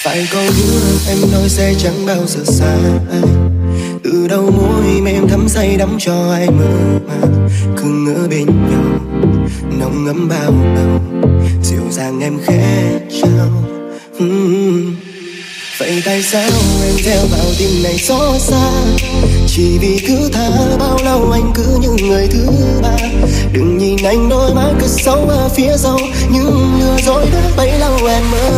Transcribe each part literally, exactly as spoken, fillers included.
Phải có hứa em nói sẽ chẳng bao giờ xa anh. Từ đầu môi mềm thấm say đắm cho ai mơ màng, cứ ngỡ bên nhau nồng ấm bao lâu, dịu dàng em khẽ trao. uhm. Vậy tại sao em theo vào tim này xót xa, chỉ vì cứ tha bao lâu anh cứ như người thứ ba. Đừng nhìn anh đôi mắt cứ sâu ở phía sau, nhưng lừa dối đã bấy lâu em mơ.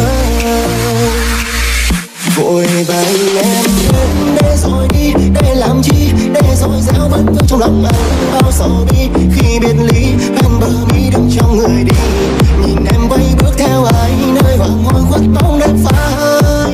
Vội vàng em đến để rồi đi, để làm chi, để rồi gieo vẫn vương trong lòng anh bao sầu bi. Khi biệt ly anh bờ mi đứng trong người đi, nhìn em quay bước theo ai nơi hoàng hôn khuất bóng đêm phai.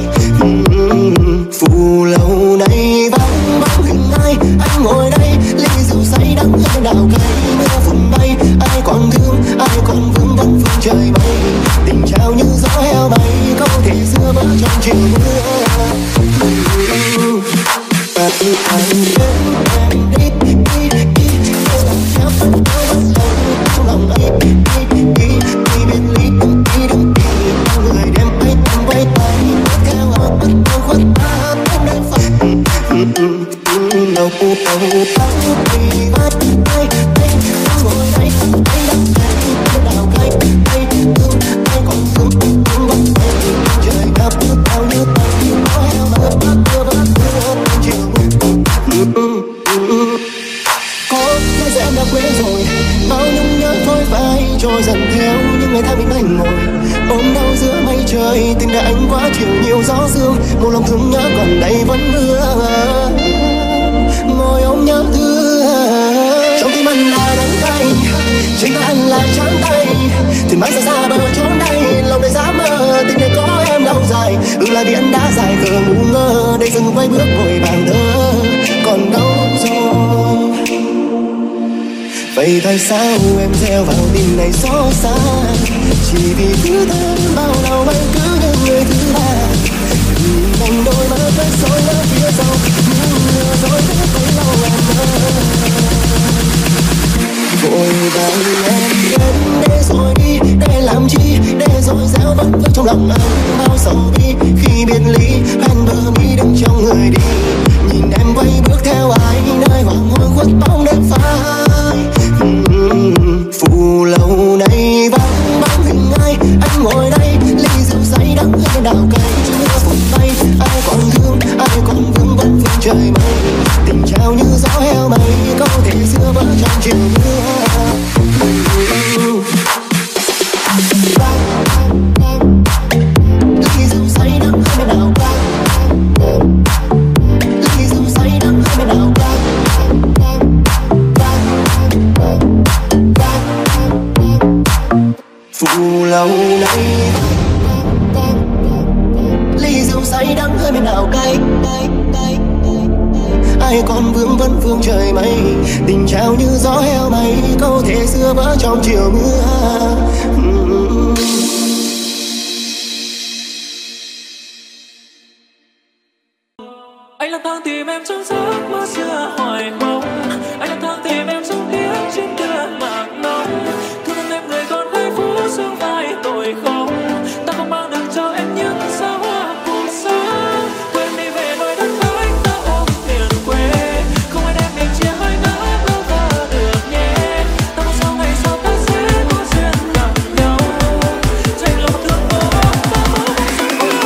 Phù lâu nay vắng bóng hình ai, anh ngồi đây ly rượu say đắng hơn đào cây. Mưa phùn bay ai còn thương, ai còn vương vấn phương trời mây. Tình trao như gió heo bay, câu thể xưa vỡ trong chiều mưa. Và từ anh đến em đi đi đi, em làm theo phân đấu vẫn lòng trong lòng anh. Đi đi đi đi biệt ly đừng đi đừng đi, người đem bay tầm bay tay theo họ bất đâu khuất ta em đang phải. Đâu đâu đâu đi bắt tay tay ngồi đây anh đang thấy đào cây cây thương ai còn thương thương vẫn trời ngập bao nhiêu tay có heo mà bắt đưa bắt đưa chiều. Có lẽ sẽ em đã quên rồi, bao nhung nhớ thôi phai trôi dần theo những ngày tháng mình anh ngồi ôm đau giữa mây trời. Tình đã anh quá chiều nhiều gió sương, một lòng thương nhớ còn đây vẫn mưa. Ngồi ôm nhớ thương trong tim anh là đắng cay, chính anh là trắng tay. Thì mãi xa xa bờ trốn đây, lòng đầy dám mơ tình này có em đâu dài. Ừ là vì anh đã dài khờ ngu ngơ, để dừng quay bước vội vàng thơ còn đâu rồi. Vậy tại sao em gieo vào tim này xót xa, chỉ vì cứ thân bao lâu anh cứ như người thứ ba. Anh đôi mắt vẫn soi ở phía sau, nhưng lừa dối đã bấy lâu em mơ. Vội vàng em đến để rồi đi, để làm chi, để rồi gieo vẫn vương trong lòng anh bao sầu bi. Khi biệt ly anh bờ mi đứng trong người đi, nhìn em quay bước theo ai nơi hoàng hôn khuất bóng đêm phai. Phù lâu nay vắng bóng hình ai, anh ngồi đây ly rượu say đắng hơn đào cây. Mưa phùn bay ai còn thương, ai còn vương vấn phương trời mây. Tình trao như gió heo mây, câu thể xưa vỡ trong chiều mưa. Ly rượu say đắng hơn đào cây, ly rượu say đắng hơn đào cây. Phù lâu nay ly rượu say đắng hơi bên nào cay, ai còn vương vấn phương trời mây. Tình trao như gió heo mây, câu thể xưa vỡ trong chiều mưa. Anh lang thang tìm em trong giấc mơ xưa hoài mong, anh lang thang tìm em trong ký ức trên đường mạc nóng. Thương thân em người còn hai phút sương vai tội không, ta không mang được cho em những sao hoa cuộc sống. Quên đi về nơi đất khách ta ôm miền quê, không ai đem mình chia hai ngã đâu ta được nhé. Ta mong sau ngày sau ta sẽ có duyên gặp nhau, tranh lòng thương vô ta mơ mộng sự vui.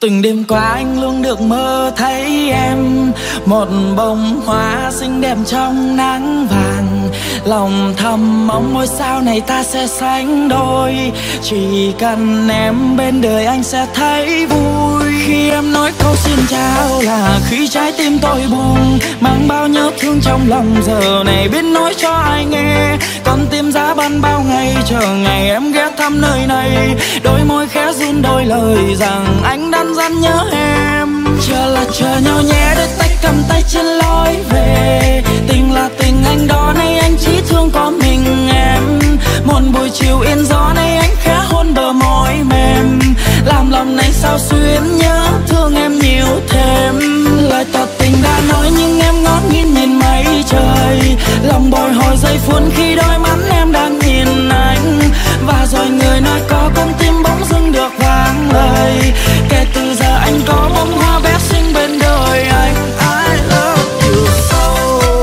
Từng đêm qua anh luôn được mơ thấy em, một bông hoa xinh đẹp trong nắng vàng. Lòng thầm mong ngôi sao này ta sẽ sánh đôi, chỉ cần em bên đời anh sẽ thấy vui. Khi em nói câu xin chào là khi trái tim tôi buồn, mang bao nhớ thương trong lòng giờ này biết nói cho ai nghe. Con tim giá băn bao ngày chờ ngày em ghé thăm nơi này, đôi môi khẽ run đôi lời rằng anh đang dằn nhớ em. Chờ là chờ nhau nhé, đôi tay cầm tay trên lối về. Tình là tình anh đó nay anh chỉ thương có mình em. Một buổi chiều yên gió nay anh khẽ hôn bờ môi mềm, làm lòng này sao xuyến nhớ thương em nhiều thêm. Lời tỏ tình đã nói nhưng em ngó nghiêng nhìn mây trời, lòng bồi hồi giây phút khi đôi mắt em đang nhìn anh. Và rồi người nói có con tim bỗng dưng được vang lời, kể từ giờ anh có bông hoa bé xinh bên đời anh. I love you so.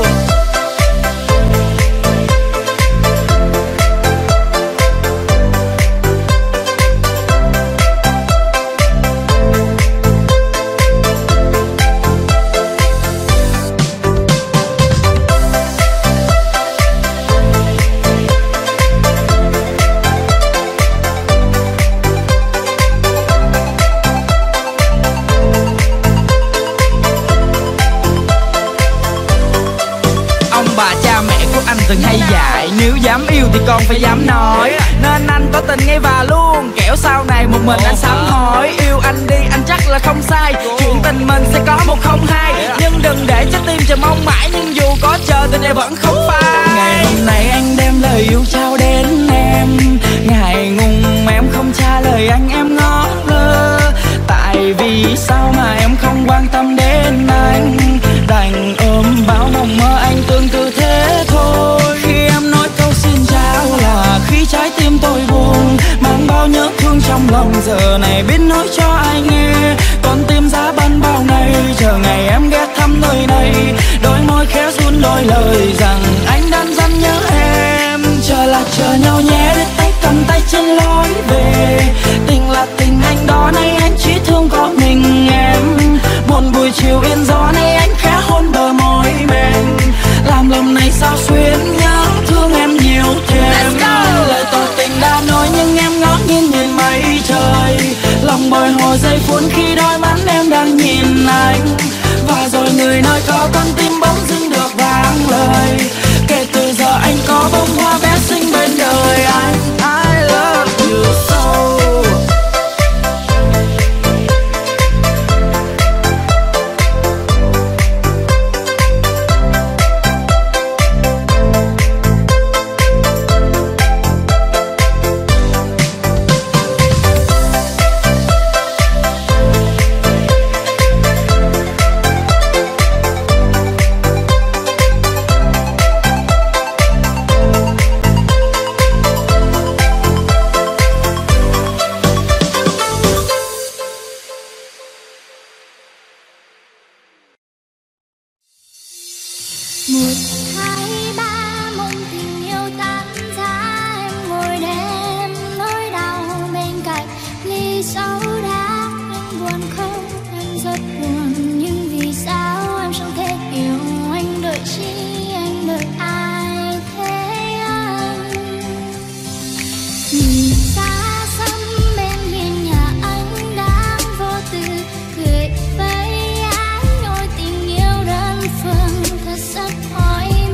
Anh từng hay dạy nếu dám yêu thì con phải dám nói, nên anh có tình ngay và luôn kẻo sau này một mình anh sám hối. Yêu anh đi anh chắc là không sai, chuyện tình mình sẽ có một không hai, nhưng đừng để cho tim chờ mong mãi. Nhưng dù có chờ tình này vẫn không phai. Ngày hôm nay anh đem lời yêu trao đến em, ngại ngùng em không trả lời anh em ngó ngơ. Tại vì sao mà em không quan tâm đến anh, đành ôm bao mộng mơ anh tương tự thế thôi. Khi em nói câu xin chào là khi trái tim tôi buồn, mang bao nhớ thương trong lòng giờ này biết nói cho ai nghe. Con tim giá băn bao ngày chờ ngày em ghé thăm nơi này, đôi môi khẽ run đôi lời rằng anh đang dằn nhớ em. Chờ là chờ nhau nhé, đôi tay cầm tay trên lối về. Tình là tình anh đó nay anh chỉ thương có mình em. Một buổi chiều yên gió nay anh khẽ hôn bờ môi mềm, làm lòng này sao xuyến nhớ thương em nhiều thêm. Lời tỏ tình đã nói nhưng em ngó nghiêng nhìn mây trời, lòng bồi hồi giây phút khi đôi mắt em đang nhìn anh. Và rồi người nói có con tim bỗng dưng được vang lời, kể từ giờ anh có bông hoa bé xinh bên đời anh. I love you so. Hãy subscribe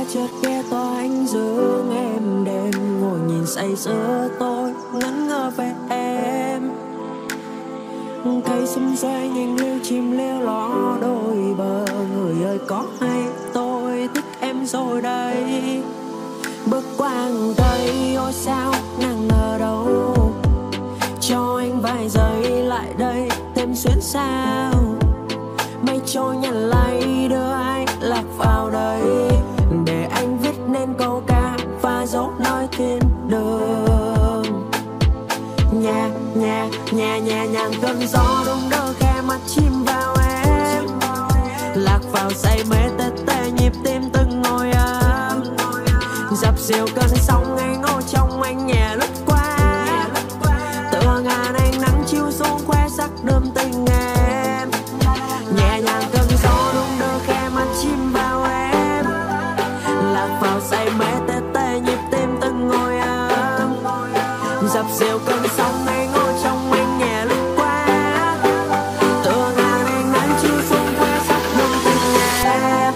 chợt nghe to ánh dương êm đềm, ngồi nhìn say sưa tôi ngẩn ngơ về em. Cây xum xoay nhìn lưu chim leo ló đôi bờ, người ơi có hay tôi thích em rồi đây. Bước qua hàng cây ôi sao nàng ở đâu, cho anh vài giây lại đây thêm xuyến sao. Mây trôi nhàn lay đưa ai lạc vào đây, để anh viết nên câu ca và dấu nơi thiên đường. Nhà nhà nhà nhà nhàng cơn gió đung đưa khe mắt chim vào em, lạc vào say mê tê tê nhịp tim từng ngôi âm. Dập dìu cơn sóng ngây ngô trong anh nhẹ lướt qua, tựa ngàn ánh nắng chiếu xuống khoe sắc đơm tình em. Nhẹ nhàng cơn gió đung đưa khe mắt chim vào em, lạc vào say mê tê tê nhịp tim từng ngôi âm. Dập dìu cơn sóng ngây ngô trong anh nhẹ lướt qua, tựa ngàn ánh nắng chiếu xuống khoe sắc đơm tình em.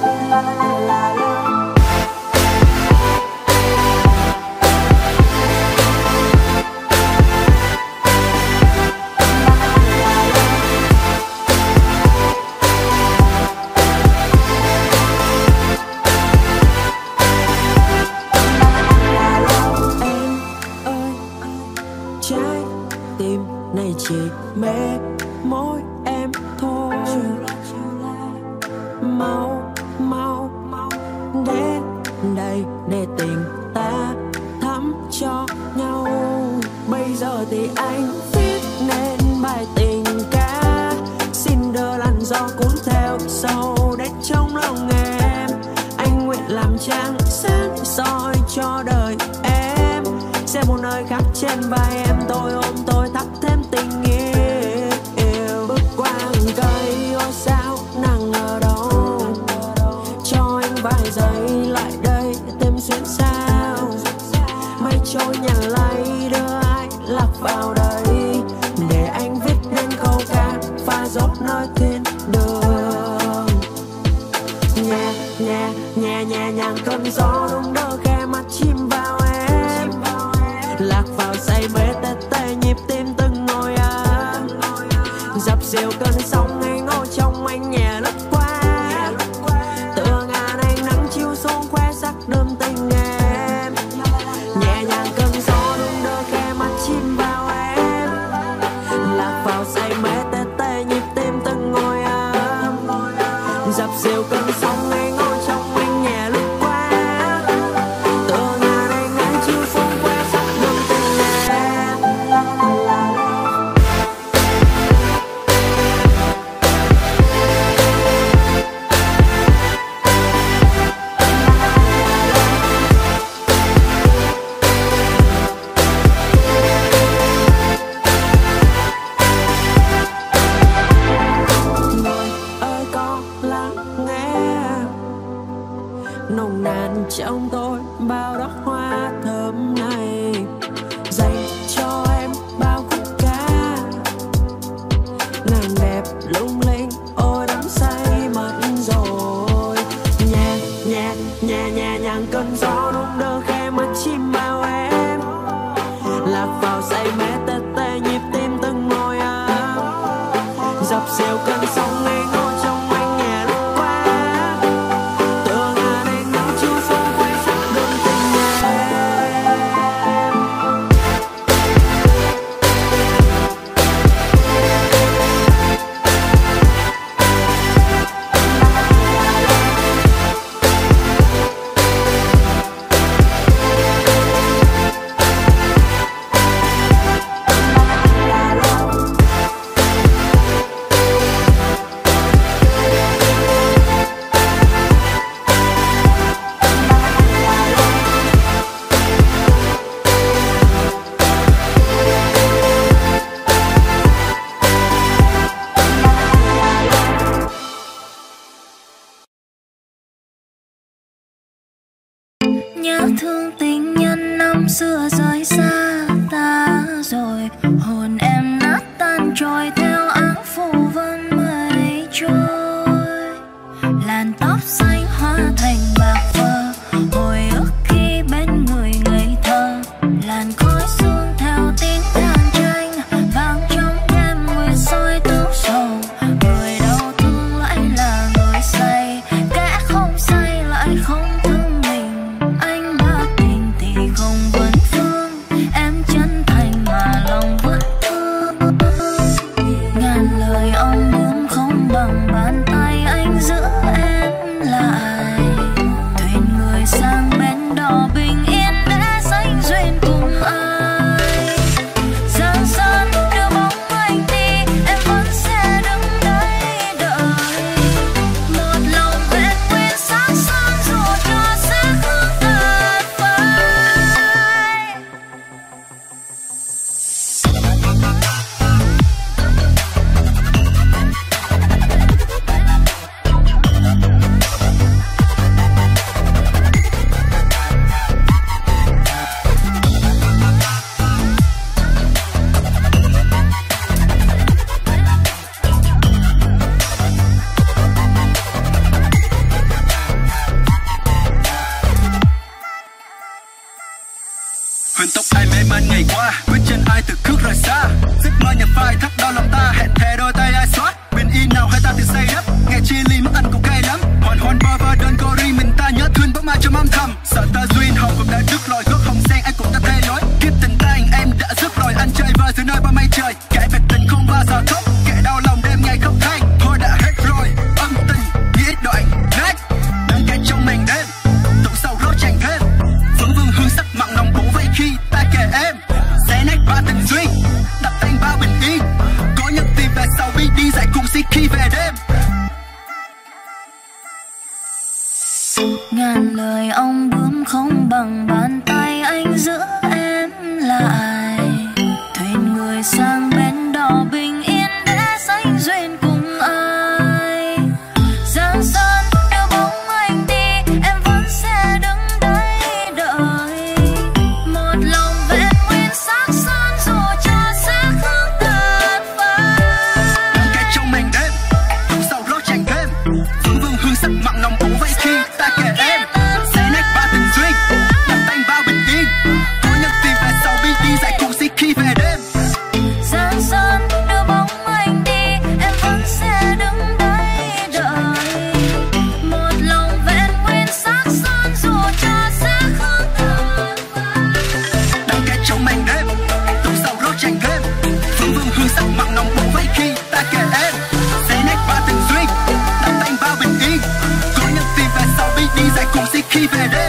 Chỉ mê môi em thôi, mau mau đến đây để tình ta thắm cho nhau. Bây giờ thì anh viết nên bài tình ca, xin đưa làn gió cuốn theo sâu đến trong lòng em. Anh nguyện làm trăng sáng soi cho đời em, sẽ một nơi khác trên vai em, tôi ôm tôi thắp thêm tình yêu. Bước qua hàng cây ôi sao nàng ở đâu, cho anh vài giây lại đây thêm xuyến sao. Mây trôi nhàn lay đưa ai lạc vào đây, để anh viết nên câu ca pha dốc nơi thiên đường. Nhẹ nhẹ nhẹ nhẹ nhàng cơn gió đung đưa khe mắt chim vào em, lạc vào say mê tê tê nhịp tim từng ngôi âm. Dập dìu cơn sóng ngây ngô trong anh nhẹ lướt qua, tựa ngàn ánh nắng chiếu xuống khoe sắc đơm tình em. Nhẹ nhàng cơn gió đung đưa khe mắt chim vào em, lạc vào say mê tê tê nhịp tim từng ngôi âm. Dập dìu cơn sóng ngây ngô trong anh nhẹ lướt qua, tựa ngàn ánh nắng chiếu xuống khoe sắc đơm tình em. Người ơi có lắng nghe nồng nàn trong tôi bao đóa hoa thơm này, dành cho em bao khúc ca ngàn đẹp lung linh. Ôi đắm say mất rồi, nhẹ nhẹ nhẹ nhẹ nhàng cơn gió đung đưa khe mắt chim vào em, lạc vào say mê tê tê nhịp tim từng ngôi âm. Dập dìu cơn sóng ngây ngô trong anh nhẹ lướt qua, tựa ngàn ánh nắng chiếu xuống khoe sắc đơm tình em. Nhớ thương tình nhân năm xưa rời xa ta rồi, hồn em nát tan trôi theo áng phủ vân mây trôi. Làn tóc xanh hóa thành bạc phơ, Vận tốc ai mê man ngày qua, bước chân ai từ khước rời xa. Giấc mơ nhập vai thắt đau lòng ta, hẹn thề đôi tay ai xóa. Bình yên nào hai ta từ xây đắp, nghe chia ly mất anh cũng cay lắm. Hoàn hoàn bơ vơ đơn cô ri mình ta nhớ thương bóng ma trong âm thầm. Sợ ta duyên hồng cũng đã đứt lòi, gốc hồng sen anh cũng đã thay lối. Kiếp tình ta anh em đã dứt rồi, anh chơi vơi giữa nơi ba mây trời. Kể về tình không bao giờ khóc, kể đau lòng đêm ngày khóc than. Thôi đã hết rồi, âm tình nghĩa đoạn nát. Đang kể trong màn đêm, tụng sầu rốt tràn thêm. Vững vương hương sắc mặn nồng bổ vây khi ta kể em. Xé nát ba tình duyên, đặt tên ba bình yên. Có nhân tìm về sau bi đi dạy cùng si khi về đêm. Ngàn lời ong bướm không bằng bàn tay anh giữ em lại. Thuyền người sang bên đò bình yên để sánh duyên cùng ai. Giang sơn đưa bóng anh đi, em vẫn sẽ đứng đây đợi. Một lòng vẹn nguyên sắc son dù cho sẽ không tàn phai. Đang kể trong màn đêm, tụng sầu rốt tràn thêm. Vững vương hương sắc mặn nồng bổ vây khi ta kể em. Xé nát ba tình duyên, đặt tay bao bình yên. Có nhân tìm về sau bi đi dạy cùng si khi về đêm. Giang sơn đưa bóng anh đi, em vẫn sẽ đứng đây đợi. Một lòng vẹn nguyên sắc son dù cho sẽ không tàn phai. Đang kể trong màn đêm, tụng sầu rốt tràn thêm. Vững vương hương sắc mặn nồng bổ vây khi ta kể em. Xé nát ba tình duyên, đặt tay bao bình yên. Có nhân tìm về sau bi đi dạy cùng si khi về đêm.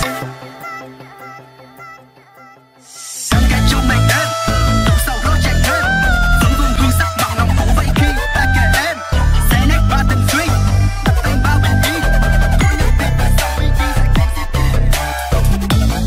Đang kể trong màn đêm, tụng sầu rốt tràn thêm. Vững vương hương sắc mặn nồng bổ vây khi ta kể em. Xé nát ba tình duyên, đặt tay bao bình yên. Có nhân tìm về sau bi đi dạy cùng si khi về đêm.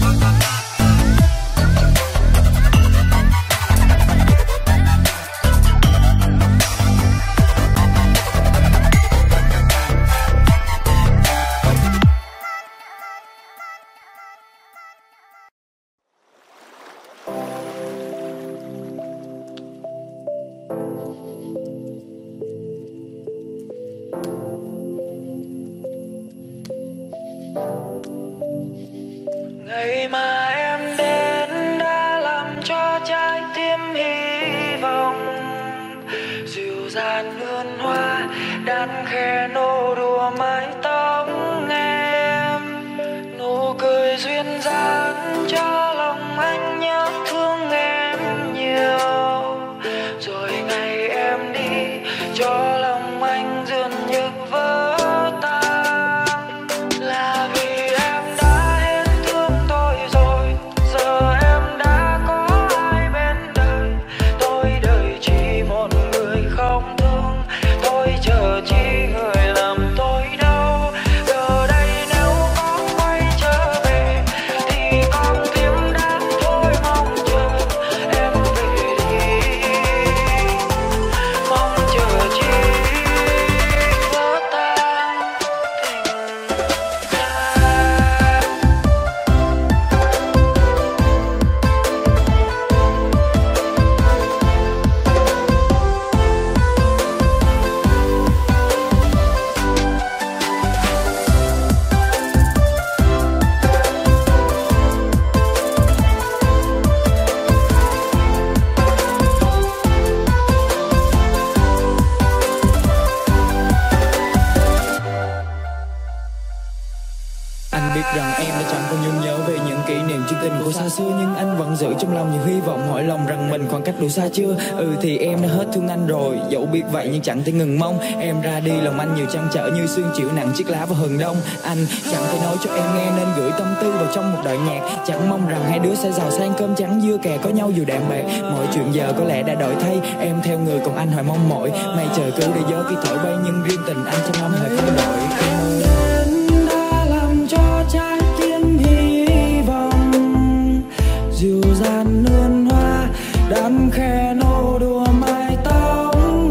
Ngày mà em đến đã làm cho trái tim hy vọng. Dịu dàng hương hoa đan khe nô đùa mái tóc em. Nụ cười duyên dáng cho lòng anh nhớ thương em nhiều. Rồi ngày em đi cho lòng anh dường như vỡ tan. Là vì em đã hết thương tôi rồi, giờ em đã có ai bên đời. Tôi đợi chỉ một người không thương, tôi chờ chỉ người làm tôi đau. Giờ đây nếu có quay trở về thì con tim đã thôi mong chờ em về đi. Mong chờ chỉ vỡ tan tình ta. Anh biết rằng em đã chẳng còn nhung nhớ về những kỷ niệm chung tình của xa xưa, nhưng anh vẫn giữ trong lòng nhiều hy vọng, hỏi lòng rằng mình khoảng cách đủ xa chưa. Ừ thì em đã hết thương anh rồi, dẫu biết vậy nhưng chẳng thể ngừng mong. Em ra đi lòng anh nhiều trăn trở như sương chịu nặng chiếc lá vào hừng đông. Anh chẳng thể nói cho em nghe nên gửi tâm tư vào trong một đoạn nhạc. Chẳng mong rằng hai đứa sẽ giàu sang cơm trắng dưa kè có nhau dù đạm bạc. Mọi chuyện giờ có lẽ đã đổi thay, em theo người còn anh hỏi mong mỏi. Mây trời cứ để gió khi thổi bay nhưng riêng tình anh trong năm hơi không đổi. Trái tim hy vọng dịu dàng hương hoa đan khe nô đùa mái tóc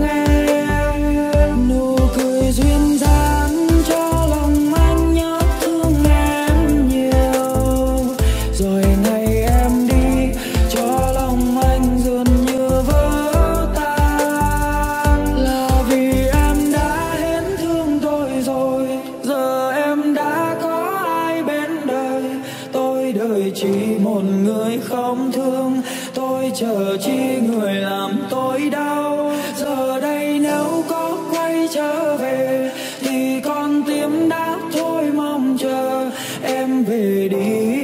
em. Nụ cười duyên dáng cho lòng anh nhớ thương em nhiều. Rồi ngày em đi cho lòng anh dường như vỡ tan. Là vì em đã hết thương tôi người không thương. Tôi chờ chi người làm tôi đau. Giờ đây nếu có quay trở về thì con tim đã thôi, mong chờ em về đi,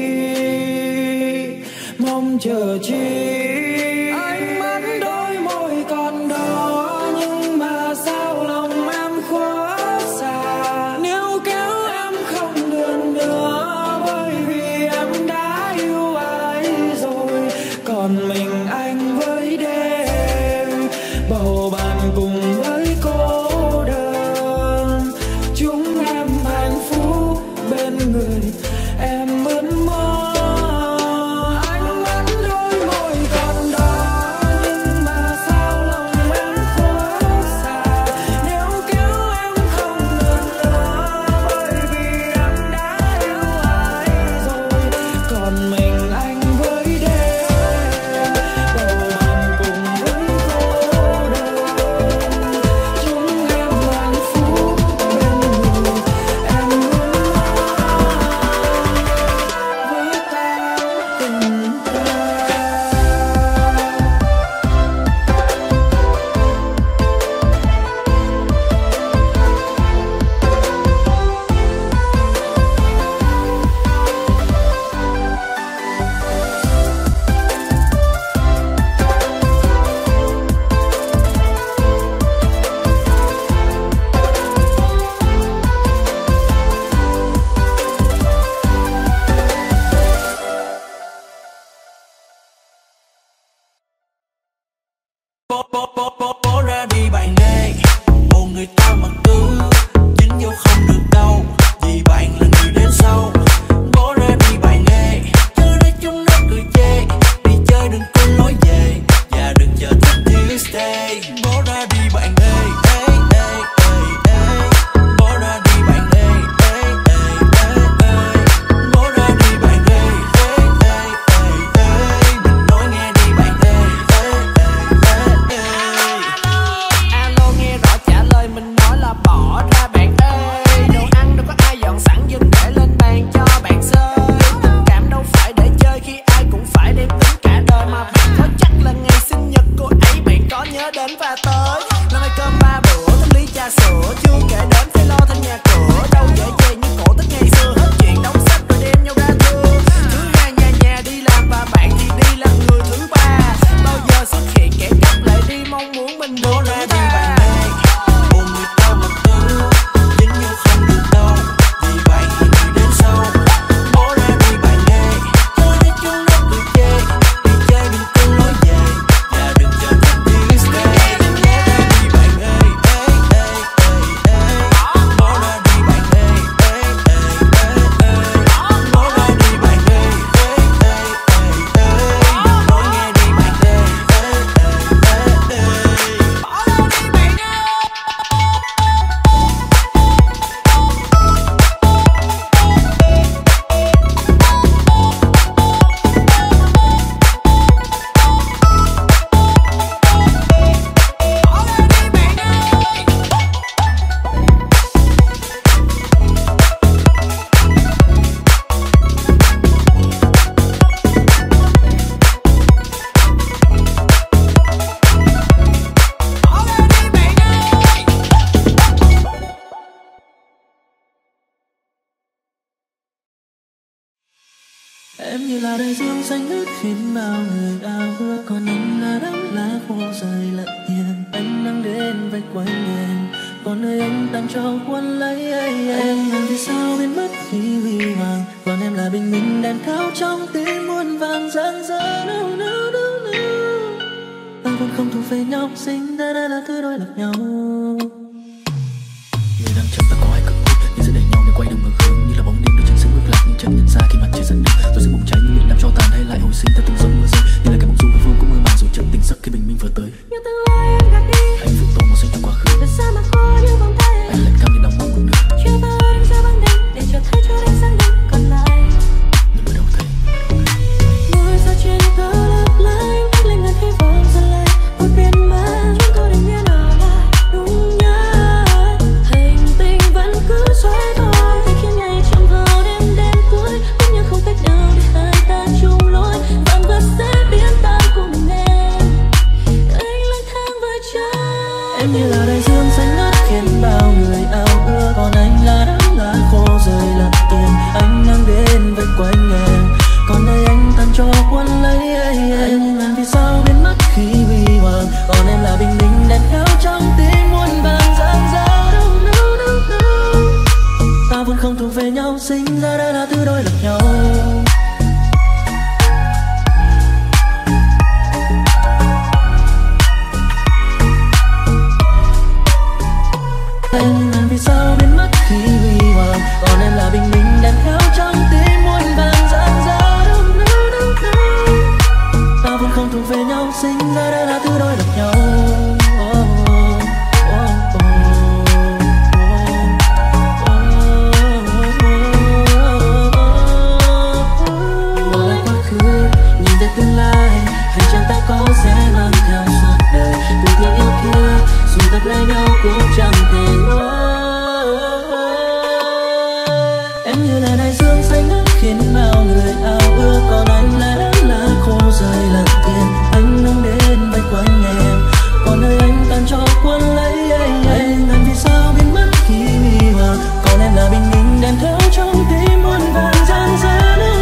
mong chờ chi. Anh mắt đôi môi còn đó nhưng mà sao lòng em khuất xa. Nếu kéo em không được nữa bởi vì em đã yêu ai rồi. Còn mình anh với đêm, bầu bạn cùng với cô đơn. Chúng em hạnh phúc bên người em mơn mơ. Em như là đại dương xanh ngắt khiến bao người ao ước, còn anh là đám lá khô rơi lặng yên. Anh đang đến vây quanh em, còn nơi anh tạm cho cuốn lấy. Em làm vì sao biến mất khi huy hoàng, còn em là bình minh đèn thao trong tim muôn vàng rạng rỡ. No, no, no, no. Ta vẫn không thuộc về nhau, sinh ra đã là thứ đôi lập nhau. Người đang chậm ta có ai cực tốt, nhưng giữa đẩy nhau để quay đường ngược hướng, như là bóng đêm đôi chân sững bước lạc nhưng chẳng nhận ra khi mặt trời dần đi. Rồi sự bùng cháy như miền Nam cho tàn hay lại hồi sinh ta từng giông mưa rơi, như là cái bóng du của phương cũng mơ màng rồi chậm tỉnh giấc khi bình minh vừa tới. Như tương lai em gạt đi, anh vụt tô màu xanh trong quá khứ. Từ xa mà khô như vòng tay, anh lạnh cam như đóng mong cùng đường. chưa bao em ra băng đêm để chờ thấy cho đến sáng đêm còn lại. Nhưng mới đâu thấy ngôi sao trên cao lấp lánh, lên ngàn hy vọng dần lại một biển mang chúng tôi định yên ở lại đúng nhớ. Hành tinh vẫn cứ về nhau, sinh ra đã là thứ đôi lập nhau. Anh làm vì sao biến mất khi huy hoàng, còn em là bình minh đèn theo trong tim muôn vàn gian dở. Ta vẫn không thuộc về nhau, sinh ra đã là thứ đôi lập nhau. Tương lai hành trang ta có sẽ mang theo suốt đời. Tình thương yêu kia dù tập lấy nhau cũng chẳng thể ngơi. Em như là đại dương xanh ngắt khiến bao người ao ước, còn anh lẽ là khô rơi lặng yên. Anh nâng đến vây quanh em, còn nơi anh tan cho cuốn lấy anh. Anh làm vì sao biến mất khi huy hoàng, còn em là bình minh đèn theo trong tim muôn vàn gian dở.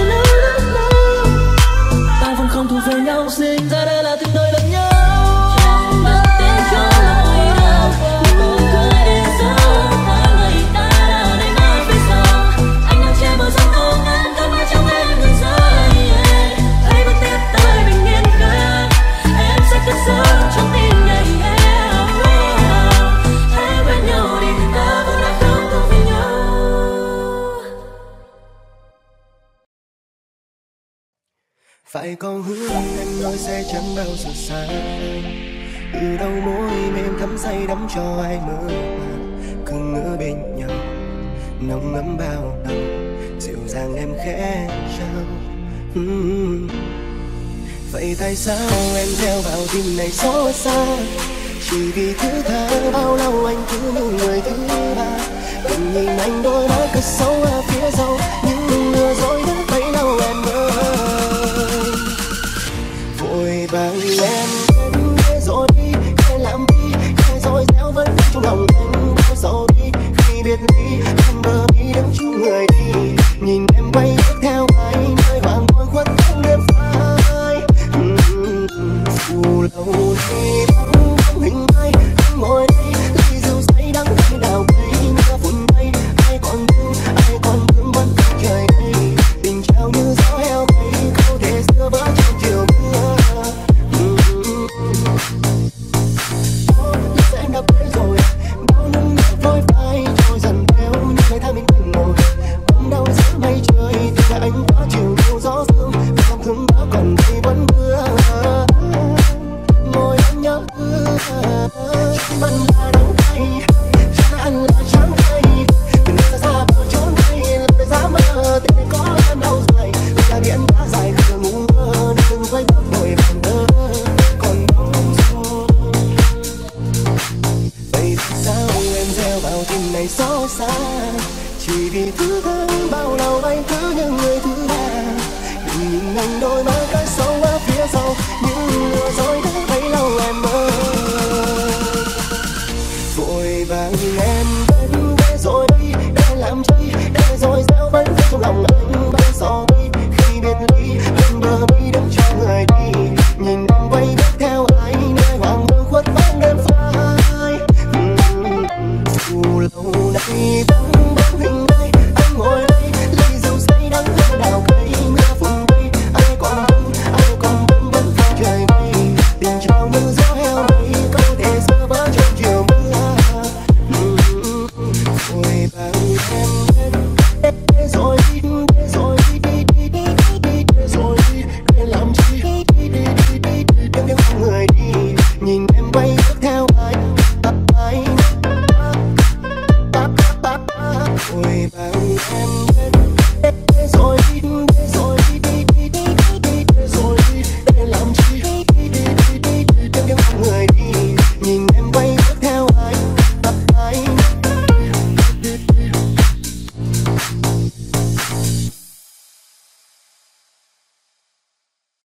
Không thuộc về nhau, sinh ra đây là tình đôi lập nhau. Chẳng đặt tên cho nỗi đau, nhưng nụ cười đến sau tháng ngày ta đã đầy mãi phía sau. Anh đang che mơ giấc mơ ngắn thân ở trong em người rơi. Hãy bước tiếp tới bình yên khác, em sẽ cất giấu trong tim này. Hãy bên nhau đi, ta vẫn đã không thuộc về nhau. Phải có hứa anh nói sẽ chẳng bao giờ xa. Từ đầu môi mềm thắm say đắm cho ai mơ màng, cứ ngỡ bên nhau nồng ấm bao lòng, dịu dàng em khẽ trao. uhm. Vậy tại sao em theo vào tim này xót xa, chỉ vì thứ tha bao lâu anh cứ như người thứ ba. Đừng nhìn anh đôi mắt cất sâu ở phía sau, những lừa dối đã bấy lâu em ơi. Vội vàng em đến để rồi đi, để làm đi, để rồi gieo vẫn trong lòng anh bao sầu đi. Khi biệt ly em bờ đi đứng chung người đi, nhìn em quay bước theo anh nơi hoàng hôn khuất trong đêm phai. Dù lâu nay vắng bóng hình ai, anh ngồi đây ly rượu say đắng cay đào cây. Mưa phùn bay ai còn thương, ai còn thương vẫn không trời đây. Tình trao như gió heo cây, không thể xưa vỡ trong chiều mưa. Em đã quên rồi bao năm ngày vội phai trôi dần theo những ngày tháng mình từng ngồi ôm đau giữa mây trời. Tình là anh quá chiều nhiều gió sương, vì lòng thương đã còn đây vẫn mưa. Ngồi anh nhớ chẳng bận là đắng cay, chẳng ăn là trắng cay. Từ nơi xa xa vào chốn này là phải dám mơ, tình này có em đâu rồi. Bây giờ biển quá dài không ngủ mơ, đừng quay bước vội vàng thơ còn bóng rồi. Vậy thì sao em gieo vào tim này xót xa, chỉ vì thứ tháng bao lâu anh cứ như người thứ ba. Đừng nhìn anh đôi mắt cất sâu ở phía sau, những lừa dối đã bấy lâu em ơi. Vội vàng em đến để rồi đi, để làm chi, để rồi gieo vẫn trong lòng anh bao sầu đi. Khi biệt ly em bờ mi đứng cho người đi, nhìn em quay bước theo anh nơi hoàng hôn khuất bóng đêm phai. Dù lâu nay vắng bóng hình ai, anh ngồi đây ly rượu say đắng cay đào cây. Mưa phùn bay ai còn thương, ai còn thương vẫn không trời bay. Tình trao như gió heo mây, không thể xưa vỡ trong chiều mưa. Vội vàng em đến để rồi đi, để rồi đi, đi đi đi đi, để rồi đi, để làm chi, đi đi đi đi, để theo người đi, nhìn em quay bước theo anh, anh. Vội vàng em đến để rồi đi, để rồi đi, đi